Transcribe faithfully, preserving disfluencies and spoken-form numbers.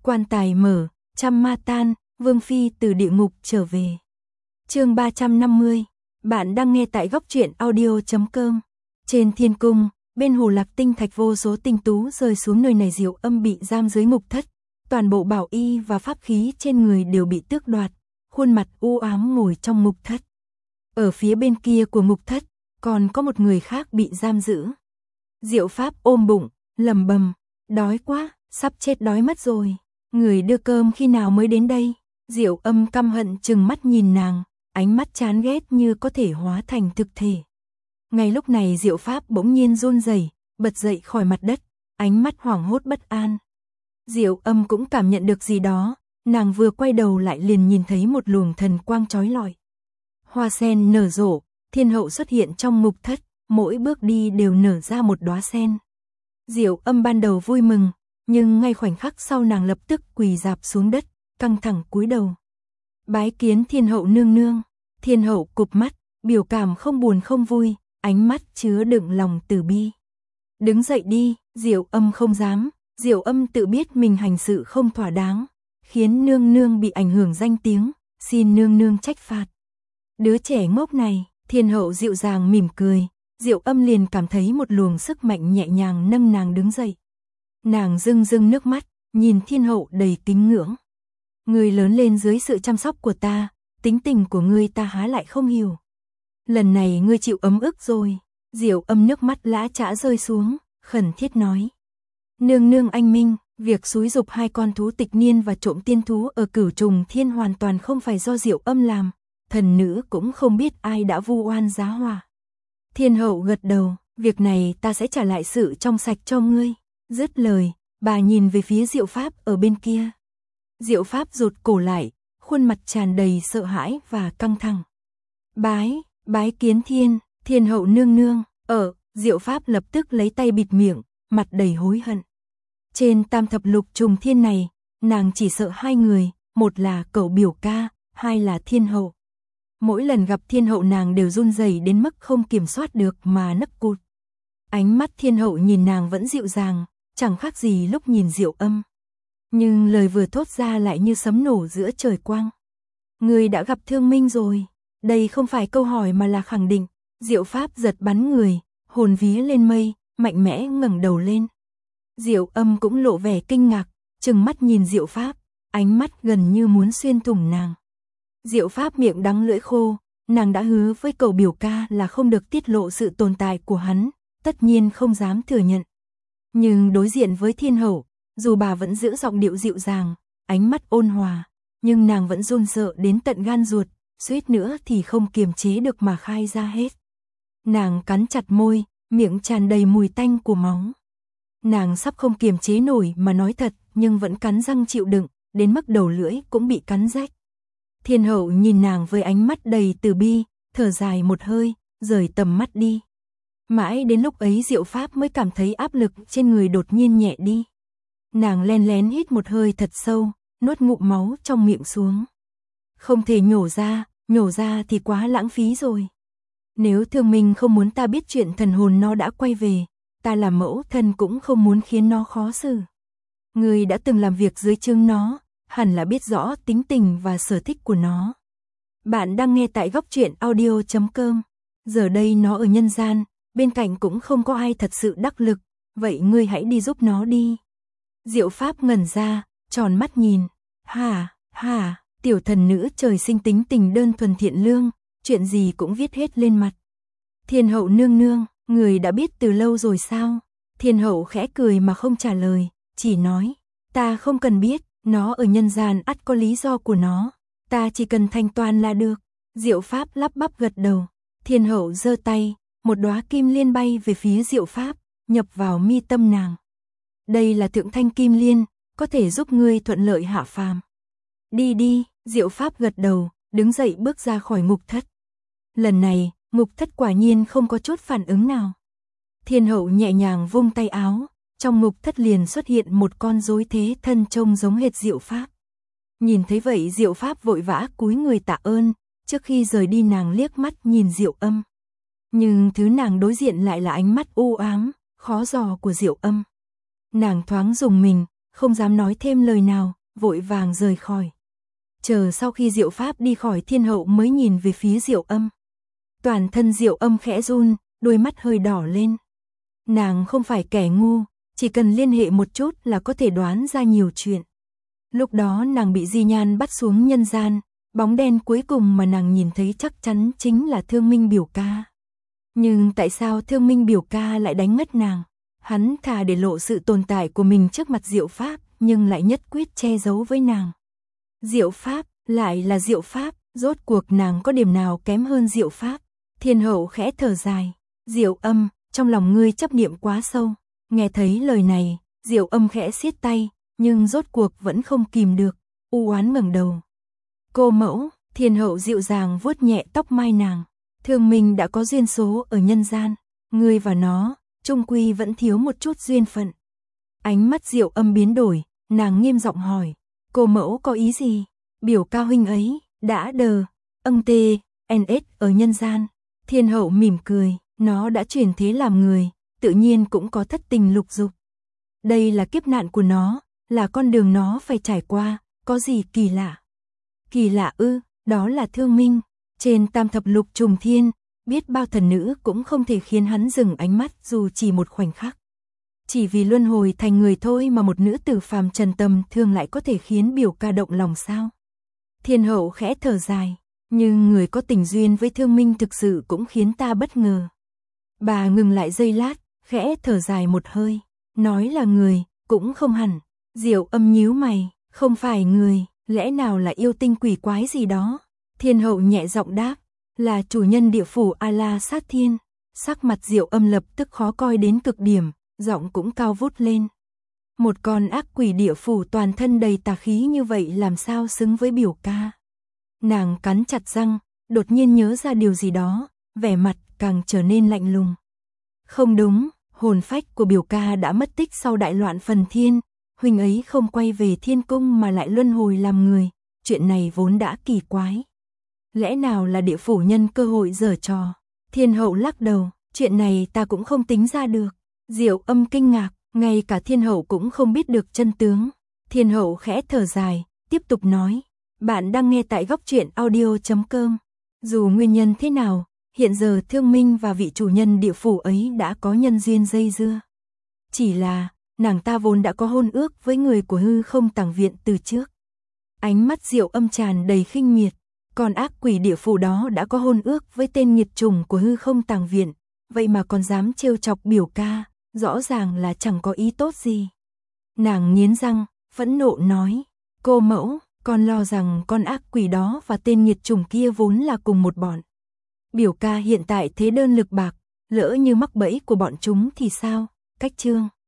Quan tài mở, trăm ma tan, Vương Phi từ địa ngục trở về. Chương ba trăm năm mươi, bạn đang nghe tại góc truyện audio chấm com. Trên thiên cung, bên hồ Lạc Tinh Thạch vô số tinh tú rơi xuống nơi này. Diệu Âm bị giam dưới ngục thất, toàn bộ bảo y và pháp khí trên người đều bị tước đoạt, khuôn mặt u ám ngồi trong ngục thất. Ở phía bên kia của ngục thất, còn có một người khác bị giam giữ. Diệu Pháp ôm bụng, lẩm bẩm, đói quá, sắp chết đói mất rồi. Người đưa cơm khi nào mới đến đây? Diệu Âm căm hận trừng mắt nhìn nàng, ánh mắt chán ghét như có thể hóa thành thực thể. Ngay lúc này Diệu Pháp bỗng nhiên run rẩy, bật dậy khỏi mặt đất, ánh mắt hoảng hốt bất an. Diệu Âm cũng cảm nhận được gì đó, nàng vừa quay đầu lại liền nhìn thấy một luồng thần quang chói lọi. Hoa sen nở rộ, thiên hậu xuất hiện trong ngục thất, mỗi bước đi đều nở ra một đóa sen. Diệu Âm ban đầu vui mừng, nhưng ngay khoảnh khắc sau nàng lập tức quỳ rạp xuống đất, căng thẳng cúi đầu. Bái kiến thiên hậu nương nương. Thiên hậu cụp mắt, biểu cảm không buồn không vui, ánh mắt chứa đựng lòng từ bi. Đứng dậy đi. Diệu Âm không dám. Diệu Âm tự biết mình hành sự không thỏa đáng, khiến nương nương bị ảnh hưởng danh tiếng, xin nương nương trách phạt. Đứa trẻ ngốc này. Thiên hậu dịu dàng mỉm cười, Diệu Âm liền cảm thấy một luồng sức mạnh nhẹ nhàng nâng nàng đứng dậy. Nàng rưng rưng nước mắt, nhìn thiên hậu đầy kính ngưỡng. Ngươi lớn lên dưới sự chăm sóc của ta, tính tình của ngươi ta há lại không hiểu. Lần này ngươi chịu ấm ức rồi. Diệu Âm nước mắt lã chã rơi xuống, khẩn thiết nói. Nương nương anh minh, việc xúi dục hai con thú tịch niên và trộm tiên thú ở Cửu Trùng Thiên hoàn toàn không phải do Diệu Âm làm, thần nữ cũng không biết ai đã vu oan giá họa. Thiên hậu gật đầu, việc này ta sẽ trả lại sự trong sạch cho ngươi. Dứt lời, bà nhìn về phía Diệu Pháp ở bên kia. Diệu Pháp rụt cổ lại, khuôn mặt tràn đầy sợ hãi và căng thẳng. Bái, bái kiến thiên, thiên hậu nương nương. Ở, Diệu Pháp lập tức lấy tay bịt miệng, mặt đầy hối hận. Trên tam thập lục trùng thiên này, nàng chỉ sợ hai người, một là cậu biểu ca, hai là thiên hậu. Mỗi lần gặp thiên hậu nàng đều run rẩy đến mức không kiểm soát được mà nấc cụt. Ánh mắt thiên hậu nhìn nàng vẫn dịu dàng, chẳng khác gì lúc nhìn Diệu Âm. Nhưng lời vừa thốt ra lại như sấm nổ giữa trời quang. Ngươi đã gặp thương minh rồi. Đây không phải câu hỏi mà là khẳng định. Diệu Pháp giật bắn người, hồn vía lên mây, mạnh mẽ ngẩng đầu lên. Diệu Âm cũng lộ vẻ kinh ngạc, trừng mắt nhìn Diệu Pháp, ánh mắt gần như muốn xuyên thủng nàng. Diệu Pháp miệng đắng lưỡi khô, nàng đã hứa với cậu biểu ca là không được tiết lộ sự tồn tại của hắn, tất nhiên không dám thừa nhận. Nhưng đối diện với thiên hậu, dù bà vẫn giữ giọng điệu dịu dàng, ánh mắt ôn hòa, nhưng nàng vẫn run sợ đến tận gan ruột, suýt nữa thì không kiềm chế được mà khai ra hết. Nàng cắn chặt môi, miệng tràn đầy mùi tanh của máu. Nàng sắp không kiềm chế nổi mà nói thật, nhưng vẫn cắn răng chịu đựng, đến mức đầu lưỡi cũng bị cắn rách. Thiên hậu nhìn nàng với ánh mắt đầy từ bi, thở dài một hơi, rời tầm mắt đi. Mãi đến lúc ấy Diệu Pháp mới cảm thấy áp lực trên người đột nhiên nhẹ đi. Nàng len lén hít một hơi thật sâu, nuốt ngụm máu trong miệng xuống. Không thể nhổ ra, nhổ ra thì quá lãng phí rồi. Nếu Thương Minh không muốn ta biết chuyện thần hồn nó đã quay về, ta làm mẫu thân cũng không muốn khiến nó khó xử. Ngươi đã từng làm việc dưới trướng nó, hẳn là biết rõ tính tình và sở thích của nó. Bạn đang nghe tại góc truyện audio chấm com. Giờ đây nó ở nhân gian, bên cạnh cũng không có ai thật sự đắc lực, vậy ngươi hãy đi giúp nó đi. Diệu Pháp ngẩn ra, tròn mắt nhìn. Hả, hả, tiểu thần nữ trời sinh tính tình đơn thuần thiện lương, chuyện gì cũng viết hết lên mặt. Thiên hậu nương nương, người đã biết từ lâu rồi sao? Thiên hậu khẽ cười mà không trả lời, chỉ nói, ta không cần biết, nó ở nhân gian ắt có lý do của nó, ta chỉ cần thanh toán là được. Diệu Pháp lắp bắp gật đầu. Thiên hậu giơ tay, một đóa kim liên bay về phía Diệu Pháp, nhập vào mi tâm nàng. Đây là thượng thanh kim liên, có thể giúp ngươi thuận lợi hạ phàm. Đi đi. Diệu Pháp gật đầu, đứng dậy bước ra khỏi ngục thất. Lần này, ngục thất quả nhiên không có chút phản ứng nào. Thiên hậu nhẹ nhàng vung tay áo, trong ngục thất liền xuất hiện một con rối thế thân trông giống hệt Diệu Pháp. Nhìn thấy vậy Diệu Pháp vội vã cúi người tạ ơn, trước khi rời đi nàng liếc mắt nhìn Diệu Âm. Nhưng thứ nàng đối diện lại là ánh mắt u ám, khó dò của Diệu Âm. Nàng thoáng rùng mình, không dám nói thêm lời nào, vội vàng rời khỏi. Chờ sau khi Diệu Pháp đi khỏi, Thiên Hậu mới nhìn về phía Diệu Âm. Toàn thân Diệu Âm khẽ run, đôi mắt hơi đỏ lên. Nàng không phải kẻ ngu, chỉ cần liên hệ một chút là có thể đoán ra nhiều chuyện. Lúc đó nàng bị Di Nhan bắt xuống nhân gian, bóng đen cuối cùng mà nàng nhìn thấy chắc chắn chính là Thương Minh biểu ca. Nhưng tại sao Thương Minh biểu ca lại đánh ngất nàng? Hắn thà để lộ sự tồn tại của mình trước mặt Diệu Pháp, nhưng lại nhất quyết che giấu với nàng. Diệu Pháp, lại là Diệu Pháp, rốt cuộc nàng có điểm nào kém hơn Diệu Pháp? Thiên Hậu khẽ thở dài. Diệu Âm, trong lòng ngươi chấp niệm quá sâu. Nghe thấy lời này, Diệu Âm khẽ siết tay, nhưng rốt cuộc vẫn không kìm được, u oán ngẩng đầu. Cô mẫu, Thiên Hậu dịu dàng vuốt nhẹ tóc mai nàng. Thương Minh đã có duyên số ở nhân gian, ngươi và nó, chung quy vẫn thiếu một chút duyên phận. Ánh mắt Diệu Âm biến đổi, nàng nghiêm giọng hỏi, cô mẫu có ý gì? Biểu ca huynh ấy, đã đờ, âng tê, en ét ở nhân gian. Thiên Hậu mỉm cười, nó đã chuyển thế làm người, tự nhiên cũng có thất tình lục dục. Đây là kiếp nạn của nó, là con đường nó phải trải qua, có gì kỳ lạ? Kỳ lạ ư, đó là Thương Minh. Trên tam thập lục trùng thiên, biết bao thần nữ cũng không thể khiến hắn dừng ánh mắt dù chỉ một khoảnh khắc. Chỉ vì luân hồi thành người thôi mà một nữ tử phàm trần tầm thường lại có thể khiến biểu ca động lòng sao? Thiên Hậu khẽ thở dài, nhưng người có tình duyên với Thương Minh thực sự cũng khiến ta bất ngờ. Bà ngừng lại giây lát, khẽ thở dài một hơi, nói là người, cũng không hẳn. Diệu Âm nhíu mày, không phải người, lẽ nào là yêu tinh quỷ quái gì đó? Thiên Hậu nhẹ giọng đáp, là chủ nhân địa phủ A La Sát Thiên. Sắc mặt Diệu Âm lập tức khó coi đến cực điểm, giọng cũng cao vút lên. Một con ác quỷ địa phủ toàn thân đầy tà khí như vậy làm sao xứng với biểu ca? Nàng cắn chặt răng, đột nhiên nhớ ra điều gì đó, vẻ mặt càng trở nên lạnh lùng. Không đúng, hồn phách của biểu ca đã mất tích sau đại loạn phần thiên, huynh ấy không quay về thiên cung mà lại luân hồi làm người, chuyện này vốn đã kỳ quái. Lẽ nào là địa phủ nhân cơ hội giở trò? Thiên Hậu lắc đầu, chuyện này ta cũng không tính ra được. Diệu Âm kinh ngạc, ngay cả Thiên Hậu cũng không biết được chân tướng. Thiên Hậu khẽ thở dài, tiếp tục nói, bạn đang nghe tại góc truyện audio chấm com. Dù nguyên nhân thế nào, hiện giờ Thương Minh và vị chủ nhân địa phủ ấy đã có nhân duyên dây dưa. Chỉ là, nàng ta vốn đã có hôn ước với người của Hư Không Tàng Viện từ trước. Ánh mắt Diệu Âm tràn đầy khinh miệt, còn ác quỷ địa phủ đó đã có hôn ước với tên nghiệt chủng của Hư Không Tàng Viện, vậy mà còn dám trêu chọc biểu ca, rõ ràng là chẳng có ý tốt gì. Nàng nghiến răng, phẫn nộ nói, cô mẫu, con lo rằng con ác quỷ đó và tên nghiệt chủng kia vốn là cùng một bọn. Biểu ca hiện tại thế đơn lực bạc, lỡ như mắc bẫy của bọn chúng thì sao? Cách chương